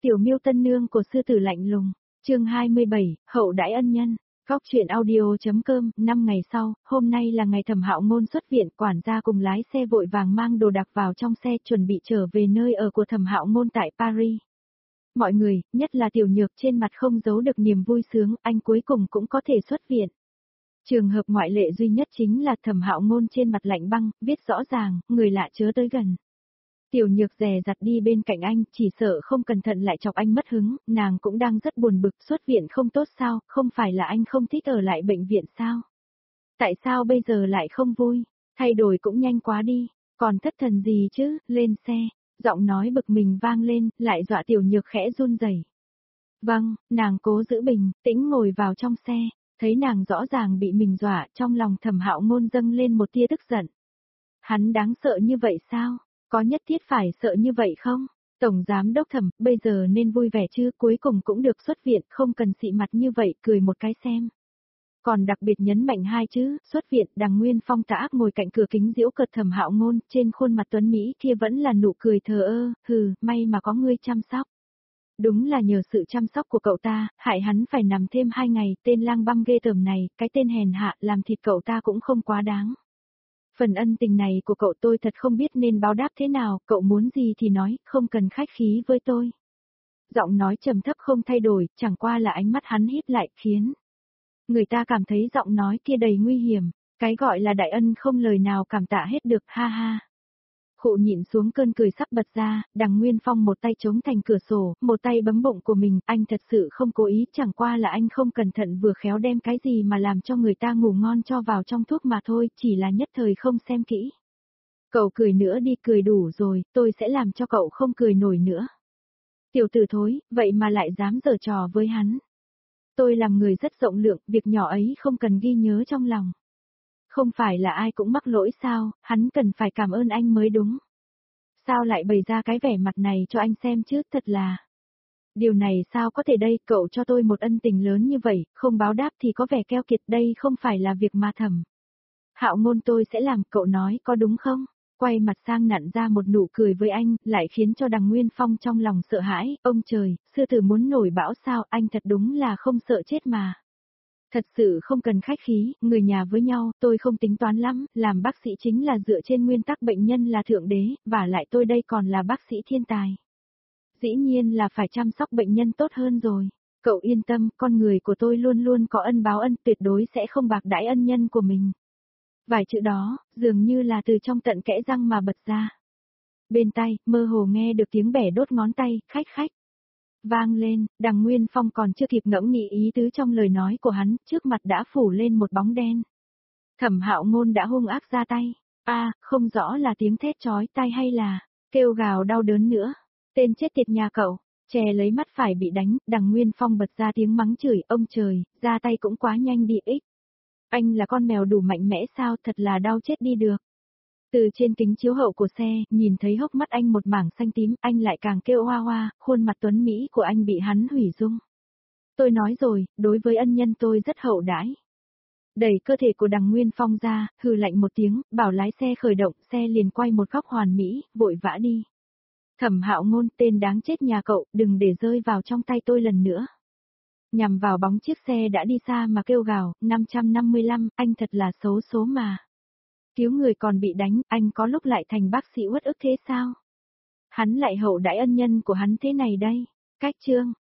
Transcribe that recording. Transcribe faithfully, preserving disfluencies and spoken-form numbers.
Tiểu Miêu tân nương của sư tử lạnh lùng, chương hai mươi bảy, hậu đãi ân nhân. Góc truyện audio.com, năm ngày sau, hôm nay là ngày Thẩm Hạo Ngôn xuất viện, quản gia cùng lái xe vội vàng mang đồ đạc vào trong xe chuẩn bị trở về nơi ở của Thẩm Hạo Ngôn tại Paris. Mọi người, nhất là Tiểu Nhược trên mặt không giấu được niềm vui sướng, anh cuối cùng cũng có thể xuất viện. Trường hợp ngoại lệ duy nhất chính là Thẩm Hạo Ngôn trên mặt lạnh băng, viết rõ ràng, người lạ chớ tới gần. Tiểu Nhược dè dặt đi bên cạnh anh, chỉ sợ không cẩn thận lại chọc anh mất hứng, nàng cũng đang rất buồn bực, xuất viện không tốt sao, không phải là anh không thích ở lại bệnh viện sao? Tại sao bây giờ lại không vui, thay đổi cũng nhanh quá đi, còn thất thần gì chứ, lên xe, giọng nói bực mình vang lên, lại dọa Tiểu Nhược khẽ run rẩy. Vâng, nàng cố giữ bình tĩnh ngồi vào trong xe, thấy nàng rõ ràng bị mình dọa, trong lòng Thẩm Hạo Ngôn dâng lên một tia tức giận. Hắn đáng sợ như vậy sao? Có nhất thiết phải sợ như vậy không? Tổng giám đốc Thẩm, bây giờ nên vui vẻ chứ, cuối cùng cũng được xuất viện, không cần xị mặt như vậy, cười một cái xem. Còn đặc biệt nhấn mạnh hai chữ, xuất viện, Đằng Nguyên Phong tà ác ngồi cạnh cửa kính giễu cợt Thẩm Hạo Ngôn, trên khuôn mặt tuấn Mỹ kia vẫn là nụ cười thờ ơ, hừ, may mà có ngươi chăm sóc. Đúng là nhờ sự chăm sóc của cậu ta, hại hắn phải nằm thêm hai ngày, tên lang băm ghê tởm này, cái tên hèn hạ, làm thịt cậu ta cũng không quá đáng. Phần ân tình này của cậu tôi thật không biết nên báo đáp thế nào, cậu muốn gì thì nói, không cần khách khí với tôi. Giọng nói trầm thấp không thay đổi, chẳng qua là ánh mắt hắn híp lại, khiến người ta cảm thấy giọng nói kia đầy nguy hiểm, cái gọi là đại ân không lời nào cảm tạ hết được, ha ha. Khụ nhịn xuống cơn cười sắp bật ra, Đằng Nguyên Phong một tay chống thành cửa sổ, một tay bấm bụng của mình, anh thật sự không cố ý, chẳng qua là anh không cẩn thận vừa khéo đem cái gì mà làm cho người ta ngủ ngon cho vào trong thuốc mà thôi, chỉ là nhất thời không xem kỹ. Cậu cười nữa đi, cười đủ rồi, tôi sẽ làm cho cậu không cười nổi nữa. Tiểu tử thối, vậy mà lại dám giở trò với hắn. Tôi làm người rất rộng lượng, việc nhỏ ấy không cần ghi nhớ trong lòng. Không phải là ai cũng mắc lỗi sao, hắn cần phải cảm ơn anh mới đúng. Sao lại bày ra cái vẻ mặt này cho anh xem chứ, thật là. Điều này sao có thể đây, cậu cho tôi một ân tình lớn như vậy, không báo đáp thì có vẻ keo kiệt, đây không phải là việc mà Thẩm Hạo Ngôn tôi sẽ làm, cậu nói có đúng không? Quay mặt sang nặn ra một nụ cười với anh, lại khiến cho Đằng Nguyên Phong trong lòng sợ hãi, ông trời, sư tử muốn nổi bão sao, anh thật đúng là không sợ chết mà. Thật sự không cần khách khí, người nhà với nhau, tôi không tính toán lắm, làm bác sĩ chính là dựa trên nguyên tắc bệnh nhân là thượng đế, và lại tôi đây còn là bác sĩ thiên tài. Dĩ nhiên là phải chăm sóc bệnh nhân tốt hơn rồi. Cậu yên tâm, con người của tôi luôn luôn có ân báo ân, tuyệt đối sẽ không bạc đãi ân nhân của mình. Vài chữ đó, dường như là từ trong tận kẽ răng mà bật ra. Bên tai, mơ hồ nghe được tiếng bẻ đốt ngón tay, khách khách. Vang lên, Đằng Nguyên Phong còn chưa kịp ngẫm nghĩ ý tứ trong lời nói của hắn, trước mặt đã phủ lên một bóng đen. Thẩm Hạo Ngôn đã hung ác ra tay, a, à, không rõ là tiếng thét chói tai hay là kêu gào đau đớn nữa. Tên chết tiệt nhà cậu, che lấy mắt phải bị đánh, Đằng Nguyên Phong bật ra tiếng mắng chửi, ông trời, ra tay cũng quá nhanh đi ích. Anh là con mèo đủ mạnh mẽ sao, thật là đau chết đi được. Từ trên kính chiếu hậu của xe, nhìn thấy hốc mắt anh một mảng xanh tím, anh lại càng kêu hoa hoa, khuôn mặt tuấn Mỹ của anh bị hắn hủy dung. Tôi nói rồi, đối với ân nhân tôi rất hậu đãi. Đẩy cơ thể của Đằng Nguyên Phong ra, hừ lạnh một tiếng, bảo lái xe khởi động, xe liền quay một góc hoàn mỹ, vội vã đi. Thẩm Hạo Ngôn, tên đáng chết nhà cậu, đừng để rơi vào trong tay tôi lần nữa. Nhằm vào bóng chiếc xe đã đi xa mà kêu gào, năm trăm năm mươi lăm, anh thật là xấu số mà. Cứu người còn bị đánh, anh có lúc lại thành bác sĩ uất ức thế sao? Hắn lại hậu đãi ân nhân của hắn thế này đây. Cách chương,